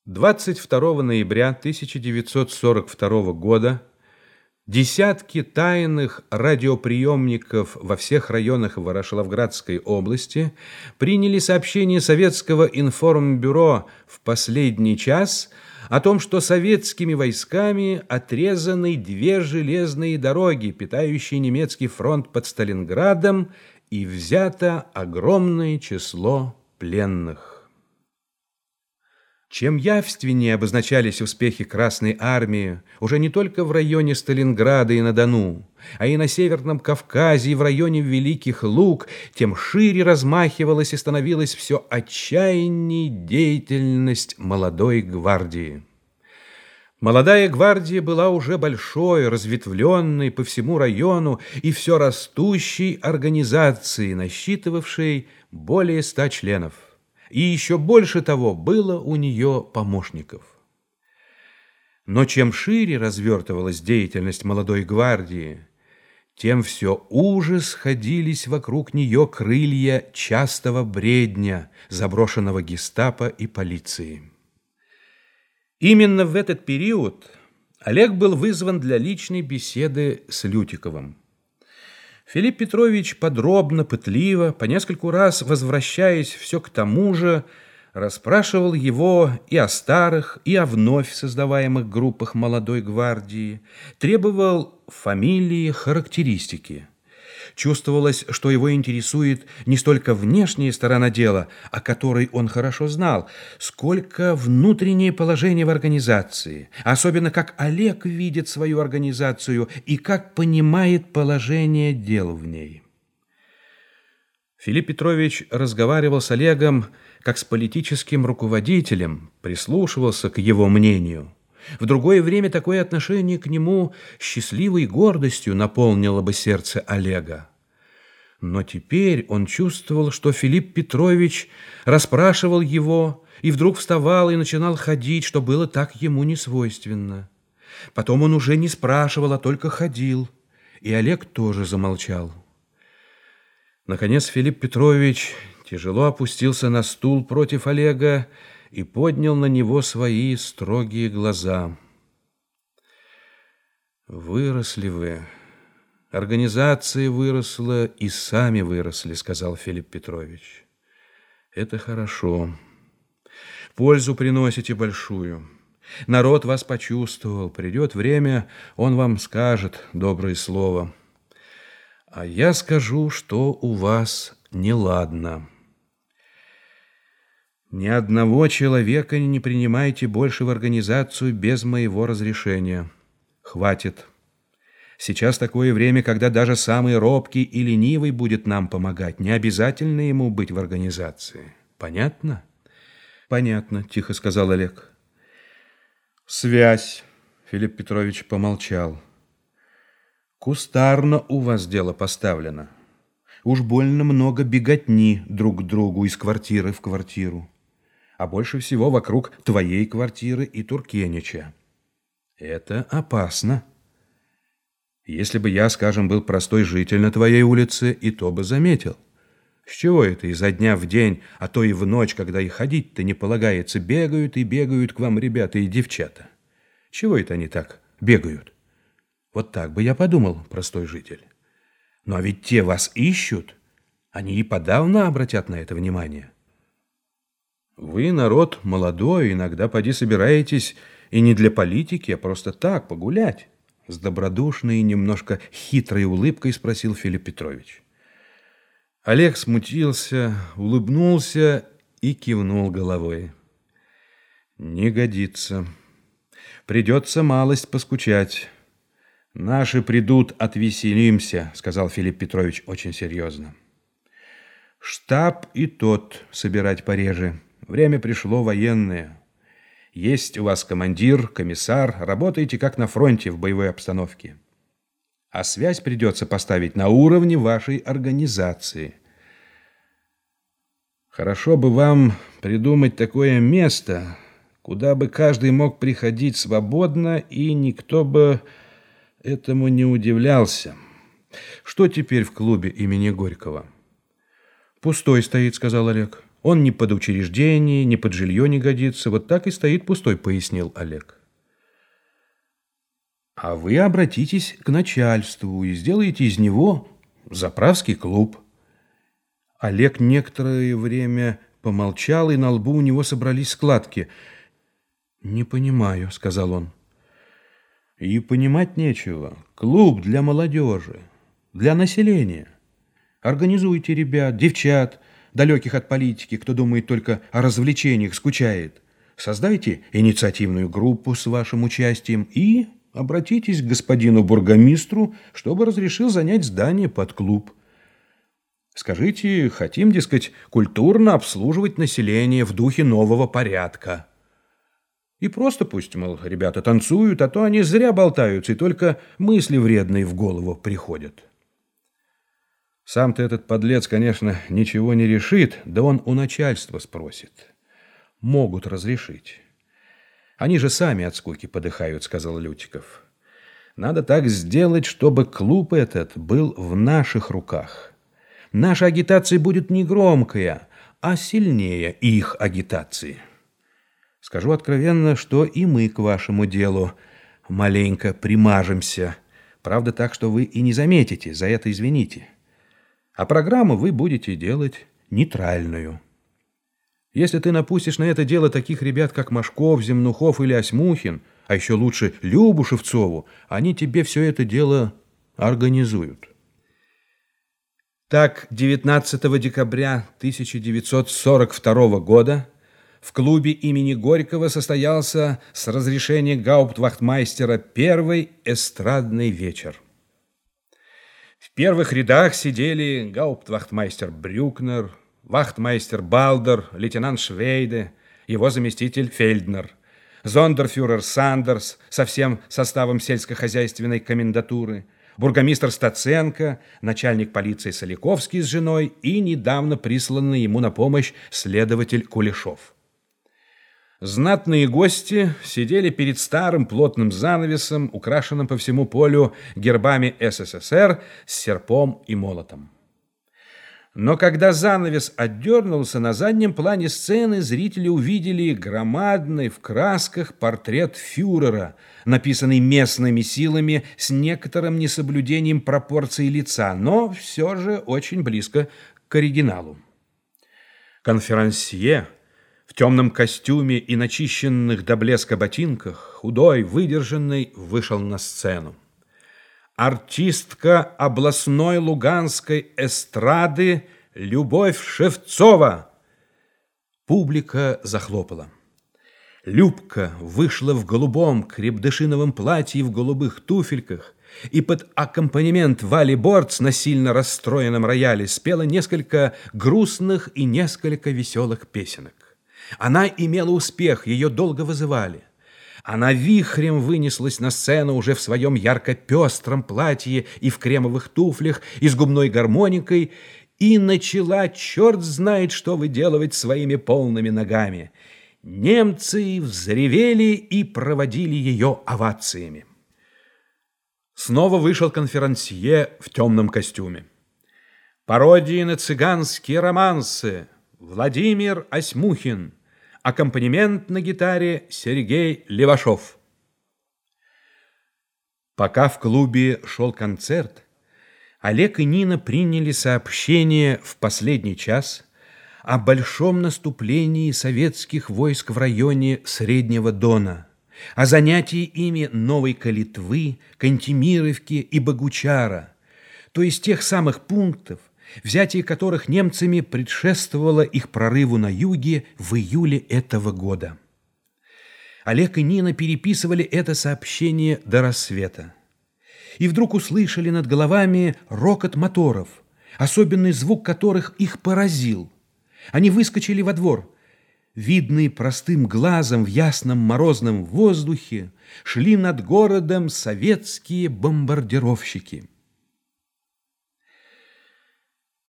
22 ноября 1942 года десятки тайных радиоприемников во всех районах Ворошиловградской области приняли сообщение советского информбюро в последний час о том, что советскими войсками отрезаны две железные дороги, питающие немецкий фронт под Сталинградом, и взято огромное число пленных. Чем явственнее обозначались успехи Красной Армии уже не только в районе Сталинграда и на Дону, а и на Северном Кавказе и в районе Великих Луг, тем шире размахивалась и становилась все отчаянней деятельность молодой гвардии. Молодая гвардия была уже большой, разветвленной по всему району и все растущей организацией, насчитывавшей более 100 членов. И еще больше того было у нее помощников. Но чем шире развертывалась деятельность молодой гвардии, тем все уже сходились вокруг нее крылья частого бредня, заброшенного гестапо и полиции. Именно в этот период Олег был вызван для личной беседы с Лютиковым. Филипп Петрович подробно, пытливо, по нескольку раз возвращаясь все к тому же, расспрашивал его и о старых, и о вновь создаваемых группах молодой гвардии, требовал фамилии, характеристики. Чувствовалось, что его интересует не столько внешняя сторона дела, о которой он хорошо знал, сколько внутреннее положение в организации, особенно как Олег видит свою организацию и как понимает положение дел в ней. Филипп Петрович разговаривал с Олегом как с политическим руководителем, прислушивался к его мнению. В другое время такое отношение к нему счастливой гордостью наполнило бы сердце Олега. Но теперь он чувствовал, что Филипп Петрович расспрашивал его и вдруг вставал и начинал ходить, что было так ему не свойственно. Потом он уже не спрашивал, а только ходил, и Олег тоже замолчал. Наконец Филипп Петрович тяжело опустился на стул против Олега и поднял на него свои строгие глаза. «Выросли вы, организация выросла, и сами выросли», — сказал Филипп Петрович. «Это хорошо. Пользу приносите большую. Народ вас почувствовал. Придет время, он вам скажет доброе слово. А я скажу, что у вас неладно. Ни одного человека не принимайте больше в организацию без моего разрешения. Хватит. Сейчас такое время, когда даже самый робкий и ленивый будет нам помогать. Не обязательно ему быть в организации. Понятно?» «Понятно», — тихо сказал Олег. «Связь», — Филипп Петрович помолчал. «Кустарно у вас дело поставлено. Уж больно много беготни друг к другу из квартиры в квартиру. А больше всего вокруг твоей квартиры и Туркенича. Это опасно. Если бы я, скажем, был простой житель на твоей улице, и то бы заметил. С чего это изо дня в день, а то и в ночь, когда и ходить-то не полагается, бегают и бегают к вам ребята и девчата? Чего это они так бегают? Вот так бы я подумал, простой житель. Но ведь те вас ищут, они и подавно обратят на это внимание. Вы народ молодой, иногда поди собираетесь и не для политики, а просто так, погулять. С добродушной и немножко хитрой улыбкой спросил Филипп Петрович. Олег смутился, улыбнулся и кивнул головой. Не годится. Придется малость поскучать. Наши придут, отвеселимся, сказал Филипп Петрович очень серьезно. Штаб и тот собирать пореже. Время пришло военное. Есть у вас командир, комиссар, работаете как на фронте в боевой обстановке. А связь придется поставить на уровне вашей организации. Хорошо бы вам придумать такое место, куда бы каждый мог приходить свободно, и никто бы этому не удивлялся. Что теперь в клубе имени Горького? Пустой стоит, сказал Олег. Он ни под учреждение, ни под жилье не годится. Вот так и стоит пустой, пояснил Олег. А вы обратитесь к начальству и сделаете из него заправский клуб. Олег некоторое время помолчал, и на лбу у него собрались складки. «Не понимаю», — сказал он. «И понимать нечего. Клуб для молодежи, для населения. Организуйте ребят, девчат, далеких от политики, кто думает только о развлечениях, скучает. Создайте инициативную группу с вашим участием и обратитесь к господину бургомистру, чтобы разрешил занять здание под клуб. Скажите, хотим, дескать, культурно обслуживать население в духе нового порядка. И просто пусть, мол, ребята танцуют, а то они зря болтаются, и только мысли вредные в голову приходят». Сам-то этот подлец, конечно, ничего не решит, да он у начальства спросит. Могут разрешить. Они же сами от скуки подыхают, сказал Лютиков. Надо так сделать, чтобы клуб этот был в наших руках. Наша агитация будет не громкая, а сильнее их агитации. Скажу откровенно, что и мы к вашему делу маленько примажемся. Правда, так, что вы и не заметите, за это извините. А программу вы будете делать нейтральную. Если ты напустишь на это дело таких ребят, как Машков, Земнухов или Осьмухин, а еще лучше Любу Шевцову, они тебе все это дело организуют. Так, 19 декабря 1942 года в клубе имени Горького состоялся с разрешения гауптвахтмайстера первый эстрадный вечер. В первых рядах сидели гауптвахтмайстер Брюкнер, вахтмайстер Балдер, лейтенант Швейде, его заместитель Фельднер, зондерфюрер Сандерс со всем составом сельскохозяйственной комендатуры, бургомистр Стаценко, начальник полиции Соляковский с женой и недавно присланный ему на помощь следователь Кулешов. Знатные гости сидели перед старым плотным занавесом, украшенным по всему полю гербами СССР с серпом и молотом. Но когда занавес отдернулся, на заднем плане сцены зрители увидели громадный в красках портрет фюрера, написанный местными силами с некоторым несоблюдением пропорций лица, но все же очень близко к оригиналу. Конферансье в темном костюме и начищенных до блеска ботинках, худой, выдержанный, вышел на сцену. Артистка областной луганской эстрады Любовь Шевцова. Публика захлопала. Любка вышла в голубом крепдышиновом платье и в голубых туфельках и под аккомпанемент Вали Борц на сильно расстроенном рояле спела несколько грустных и несколько веселых песенок. Она имела успех, ее долго вызывали. Она вихрем вынеслась на сцену уже в своем ярко-пестром платье и в кремовых туфлях, и с губной гармоникой, и начала черт знает что выделывать своими полными ногами. Немцы взревели и проводили ее овациями. Снова вышел конферансье в темном костюме. Пародии на цыганские романсы. Владимир Осьмухин. Аккомпанемент на гитаре Сергей Левашов. Пока в клубе шел концерт, Олег и Нина приняли сообщение в последний час о большом наступлении советских войск в районе Среднего Дона, о занятии ими Новой Калитвы, Кантемировки и Богучара, то есть тех самых пунктов, взятие которых немцами предшествовало их прорыву на юге в июле этого года. Олег и Нина переписывали это сообщение до рассвета. И вдруг услышали над головами рокот моторов, особенный звук которых их поразил. Они выскочили во двор. Видные простым глазом в ясном морозном воздухе шли над городом советские бомбардировщики.